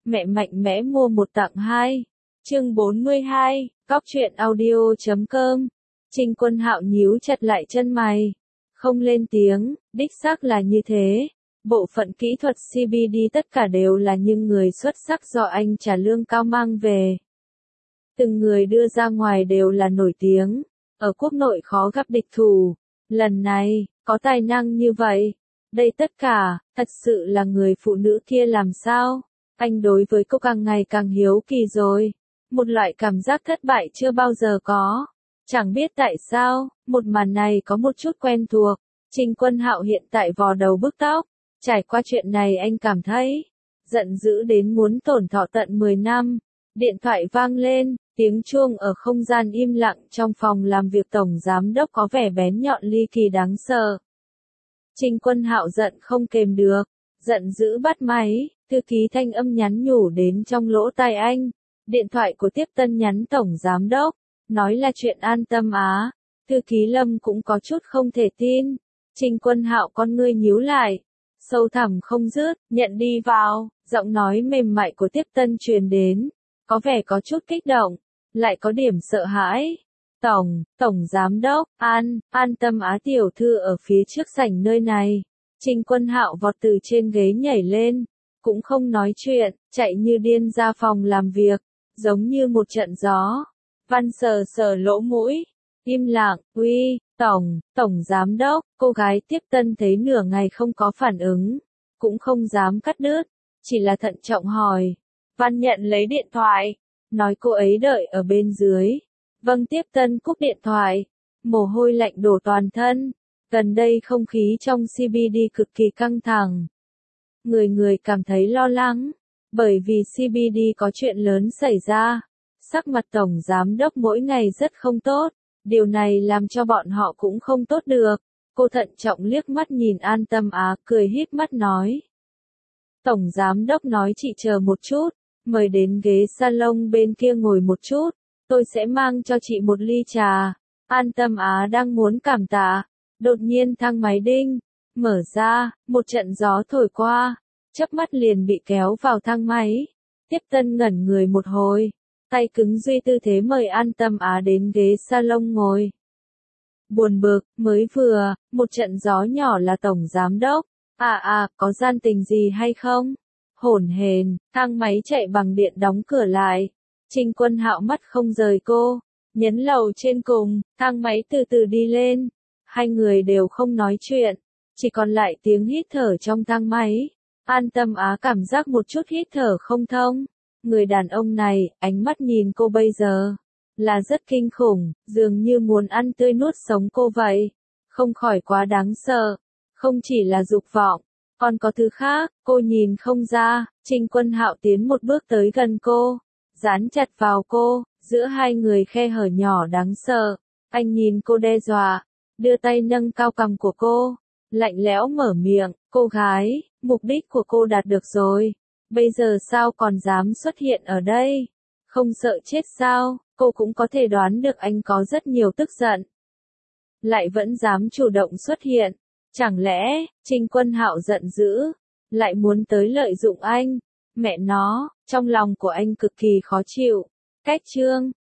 mẹ mạnh mẽ mua một tặng hai. Chương 42, Cóc truyện audio.com. Trình Quân Hạo nhíu chặt lại chân mày, không lên tiếng, đích xác là như thế. Bộ phận kỹ thuật CBD tất cả đều là những người xuất sắc do anh trả lương cao mang về. Từng người đưa ra ngoài đều là nổi tiếng, ở quốc nội khó gặp địch thủ. Lần này, có tài năng như vậy. Đây tất cả, thật sự là người phụ nữ kia làm sao? Anh đối với cô càng ngày càng hiếu kỳ rồi. Một loại cảm giác thất bại chưa bao giờ có. Chẳng biết tại sao, một màn này có một chút quen thuộc. Trình Quân Hạo hiện tại vò đầu bứt tóc. Trải qua chuyện này anh cảm thấy giận dữ đến muốn tổn thọ tận 10 năm. Điện thoại vang lên, tiếng chuông ở không gian im lặng trong phòng làm việc tổng giám đốc có vẻ bén nhọn ly kỳ đáng sợ. Trình Quân Hạo giận không kềm được, giận dữ bắt máy, thư ký thanh âm nhắn nhủ đến trong lỗ tai anh. Điện thoại của tiếp tân nhắn tổng giám đốc, nói là chuyện An Tâm Á. Thư ký Lâm cũng có chút không thể tin. Trình Quân Hạo con ngươi nhíu lại, sâu thẳm không dứt, nhận đi vào, giọng nói mềm mại của tiếp tân truyền đến, có vẻ có chút kích động, lại có điểm sợ hãi. Tổng giám đốc, An Tâm Á tiểu thư ở phía trước sảnh nơi này. Trình Quân Hạo vọt từ trên ghế nhảy lên, cũng không nói chuyện, chạy như điên ra phòng làm việc, giống như một trận gió. Văn sờ sờ lỗ mũi, im lặng, uy, tổng giám đốc, cô gái tiếp tân thấy nửa ngày không có phản ứng, cũng không dám cắt đứt, chỉ là thận trọng hỏi. Văn nhận lấy điện thoại, nói cô ấy đợi ở bên dưới. Vâng, tiếp tân cúp điện thoại, mồ hôi lạnh đổ toàn thân. Gần đây không khí trong CBD cực kỳ căng thẳng. Người cảm thấy lo lắng, bởi vì CBD có chuyện lớn xảy ra. Sắc mặt tổng giám đốc mỗi ngày rất không tốt, điều này làm cho bọn họ cũng không tốt được. Cô thận trọng liếc mắt nhìn An Tâm Á, cười híp mắt nói. Tổng giám đốc nói chị chờ một chút, mời đến ghế salon bên kia ngồi một chút, tôi sẽ mang cho chị một ly trà. An Tâm Á đang muốn cảm tạ, đột nhiên thang máy đinh, mở ra, một trận gió thổi qua, chớp mắt liền bị kéo vào thang máy. Tiếp tân ngẩn người một hồi, tay cứng duy tư thế mời An Tâm Á đến ghế salon ngồi. Buồn bực, mới vừa, một trận gió nhỏ là tổng giám đốc. Có gian tình gì hay không? Hổn hển, thang máy chạy bằng điện đóng cửa lại. Trình Quân Hạo mắt không rời cô, nhấn lầu trên cùng, thang máy từ từ đi lên. Hai người đều không nói chuyện, chỉ còn lại tiếng hít thở trong thang máy. An Tâm Á cảm giác một chút hít thở không thông. Người đàn ông này, ánh mắt nhìn cô bây giờ, là rất kinh khủng, dường như muốn ăn tươi nuốt sống cô vậy. Không khỏi quá đáng sợ. Không chỉ là dục vọng, còn có thứ khác, cô nhìn không ra. Trình Quân Hạo tiến một bước tới gần cô, dán chặt vào cô, giữa hai người khe hở nhỏ đáng sợ. Anh nhìn cô đe dọa, đưa tay nâng cao cằm của cô, lạnh lẽo mở miệng, cô gái, mục đích của cô đạt được rồi. Bây giờ sao còn dám xuất hiện ở đây? Không sợ chết sao? Cô cũng có thể đoán được anh có rất nhiều tức giận, lại vẫn dám chủ động xuất hiện. Chẳng lẽ, Trình Quân Hạo giận dữ, lại muốn tới lợi dụng anh? Mẹ nó, trong lòng của anh cực kỳ khó chịu. Cách chương